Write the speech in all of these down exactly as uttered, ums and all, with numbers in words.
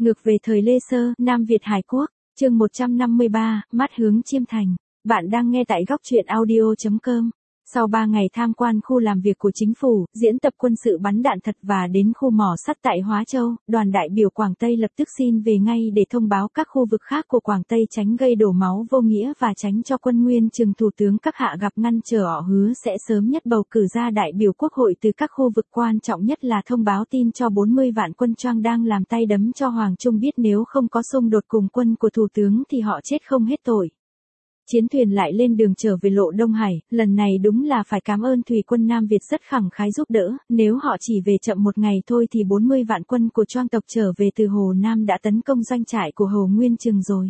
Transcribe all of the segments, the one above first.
Ngược về thời Lê Sơ, Nam Việt Hải Quốc, chương một trăm năm mươi ba, mắt hướng Chiêm Thành. Bạn đang nghe tại góc truyện audio chấm com. Sau ba ngày tham quan khu làm việc của chính phủ, diễn tập quân sự bắn đạn thật và đến khu mỏ sắt tại Hóa Châu, đoàn đại biểu Quảng Tây lập tức xin về ngay để thông báo các khu vực khác của Quảng Tây tránh gây đổ máu vô nghĩa và tránh cho quân Nguyên Chừng thủ tướng các hạ gặp ngăn trở. Họ hứa sẽ sớm nhất bầu cử ra đại biểu quốc hội từ các khu vực, quan trọng nhất là thông báo tin cho bốn mươi vạn quân Choang đang làm tay đấm cho Hoàng Trung biết nếu không có xung đột cùng quân của thủ tướng thì họ chết không hết tội. Chiến thuyền lại lên đường trở về lộ Đông Hải, lần này đúng là phải cảm ơn thủy quân Nam Việt rất khẳng khái giúp đỡ, nếu họ chỉ về chậm một ngày thôi thì bốn mươi vạn quân của Choang tộc trở về từ Hồ Nam đã tấn công doanh trại của Hồ Nguyên Chừng rồi.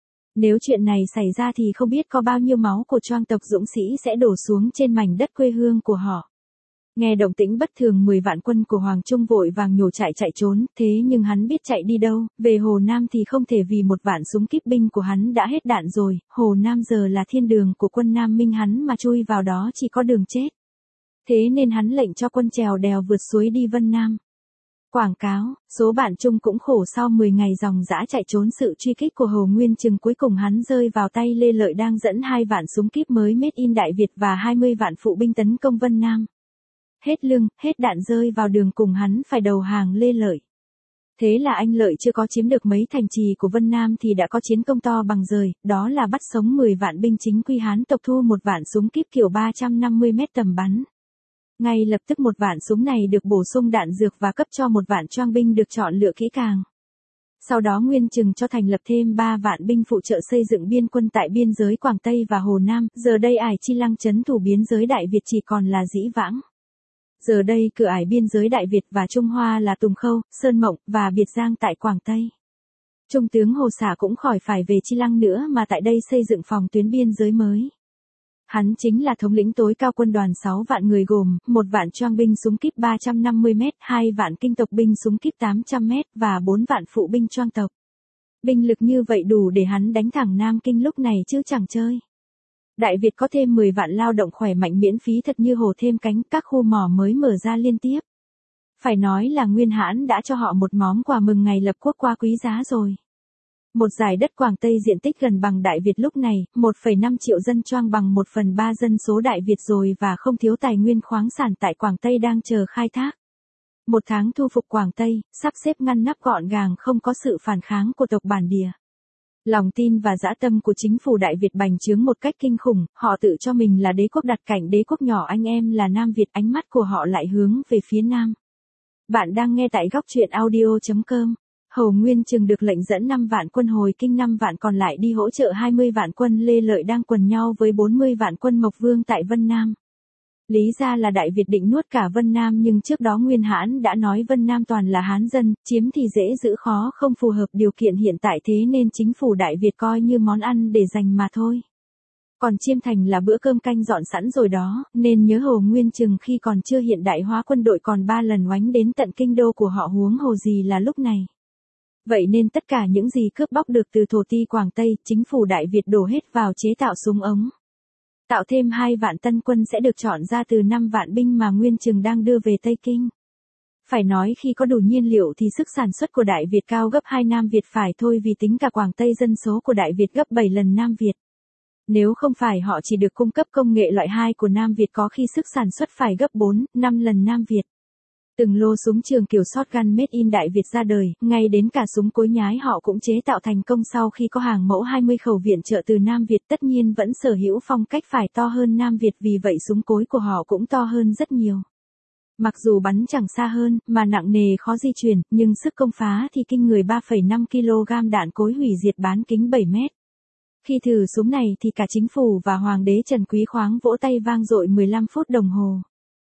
Nếu chuyện này xảy ra thì không biết có bao nhiêu máu của Choang tộc dũng sĩ sẽ đổ xuống trên mảnh đất quê hương của họ. Nghe động tĩnh bất thường, mười vạn quân của Hoàng Trung vội vàng nhổ chạy chạy trốn, thế nhưng hắn biết chạy đi đâu, về Hồ Nam thì không thể vì một vạn súng kíp binh của hắn đã hết đạn rồi, Hồ Nam giờ là thiên đường của quân Nam Minh, hắn mà chui vào đó chỉ có đường chết. Thế nên hắn lệnh cho quân trèo đèo vượt suối đi Vân Nam. Quảng cáo, số bạn Trung cũng khổ sau mười ngày dòng dã chạy trốn sự truy kích của Hồ Nguyên Chừng, cuối cùng hắn rơi vào tay Lê Lợi đang dẫn hai vạn súng kíp mới made in Đại Việt và hai mươi vạn phụ binh tấn công Vân Nam. Hết lương, hết đạn, rơi vào đường cùng, hắn phải đầu hàng Lê Lợi. Thế là anh Lợi chưa có chiếm được mấy thành trì của Vân Nam thì đã có chiến công to bằng rời, đó là bắt sống mười vạn binh chính quy Hán tộc, thu một vạn súng kíp kiểu ba trăm năm mươi mét tầm bắn. Ngay lập tức một vạn súng này được bổ sung đạn dược và cấp cho một vạn Choang binh được chọn lựa kỹ càng. Sau đó Nguyên Chừng cho thành lập thêm ba vạn binh phụ trợ xây dựng biên quân tại biên giới Quảng Tây và Hồ Nam, giờ đây Ải Chi Lăng trấn thủ biên giới Đại Việt chỉ còn là Dĩ Vãng. Giờ đây cửa ải biên giới Đại Việt và Trung Hoa là Tùng Khâu, Sơn Mộng và Biệt Giang tại Quảng Tây. Trung tướng Hồ Xả cũng khỏi phải về Chi Lăng nữa mà tại đây xây dựng phòng tuyến biên giới mới. Hắn chính là thống lĩnh tối cao quân đoàn sáu vạn người gồm một vạn Choang binh súng kíp ba trăm năm mươi mét, hai vạn Kinh tộc binh súng kíp tám trăm mét và bốn vạn phụ binh Choang tộc. Binh lực như vậy đủ để hắn đánh thẳng Nam Kinh lúc này chứ chẳng chơi. Đại Việt có thêm mười vạn lao động khỏe mạnh miễn phí thật như hổ thêm cánh, các khu mỏ mới mở ra liên tiếp. Phải nói là Nguyên Hãn đã cho họ một món quà mừng ngày lập quốc quá quý giá rồi. Một dải đất Quảng Tây diện tích gần bằng Đại Việt lúc này, một phẩy năm triệu dân Choang bằng một phần ba dân số Đại Việt rồi và không thiếu tài nguyên khoáng sản tại Quảng Tây đang chờ khai thác. Một tháng thu phục Quảng Tây, sắp xếp ngăn nắp gọn gàng, không có sự phản kháng của tộc bản địa. Lòng tin và dã tâm của chính phủ Đại Việt bành trướng một cách kinh khủng, họ tự cho mình là đế quốc đặt cạnh đế quốc nhỏ anh em là Nam Việt, ánh mắt của họ lại hướng về phía Nam. Bạn đang nghe tại góc truyện audio chấm com. Hồ Nguyên Chừng được lệnh dẫn năm vạn quân hồi kinh, năm vạn còn lại đi hỗ trợ hai mươi vạn quân Lê Lợi đang quần nhau với bốn mươi vạn quân Mộc Vương tại Vân Nam. Lý ra là Đại Việt định nuốt cả Vân Nam nhưng trước đó Nguyên Hãn đã nói Vân Nam toàn là Hán dân, chiếm thì dễ giữ khó không phù hợp điều kiện hiện tại, thế nên chính phủ Đại Việt coi như món ăn để dành mà thôi. Còn Chiêm Thành là bữa cơm canh dọn sẵn rồi đó, nên nhớ Hồ Nguyên Chừng khi còn chưa hiện đại hóa quân đội còn ba lần oánh đến tận kinh đô của họ, huống hồ gì là lúc này. Vậy nên tất cả những gì cướp bóc được từ thổ ti Quảng Tây, chính phủ Đại Việt đổ hết vào chế tạo súng ống. Tạo thêm hai vạn tân quân sẽ được chọn ra từ năm vạn binh mà Nguyên Chừng đang đưa về Tây Kinh. Phải nói khi có đủ nhiên liệu thì sức sản xuất của Đại Việt cao gấp hai Nam Việt phải thôi, vì tính cả Quảng Tây dân số của Đại Việt gấp bảy lần Nam Việt. Nếu không phải họ chỉ được cung cấp công nghệ loại hai của Nam Việt có khi sức sản xuất phải gấp bốn, năm lần Nam Việt. Từng lô súng trường kiểu shotgun made in Đại Việt ra đời, ngay đến cả súng cối nhái họ cũng chế tạo thành công sau khi có hàng mẫu hai mươi khẩu viện trợ từ Nam Việt, tất nhiên vẫn sở hữu phong cách phải to hơn Nam Việt, vì vậy súng cối của họ cũng to hơn rất nhiều. Mặc dù bắn chẳng xa hơn, mà nặng nề khó di chuyển, nhưng sức công phá thì kinh người, ba phẩy năm ki lô gam đạn cối hủy diệt bán kính bảy mét. Khi thử súng này thì cả chính phủ và Hoàng đế Trần Quý Khoáng vỗ tay vang dội mười lăm phút đồng hồ.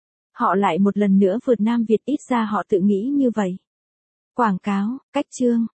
Họ lại một lần nữa vượt Nam Việt, ít ra họ tự nghĩ như vậy. Quảng cáo, cách chương.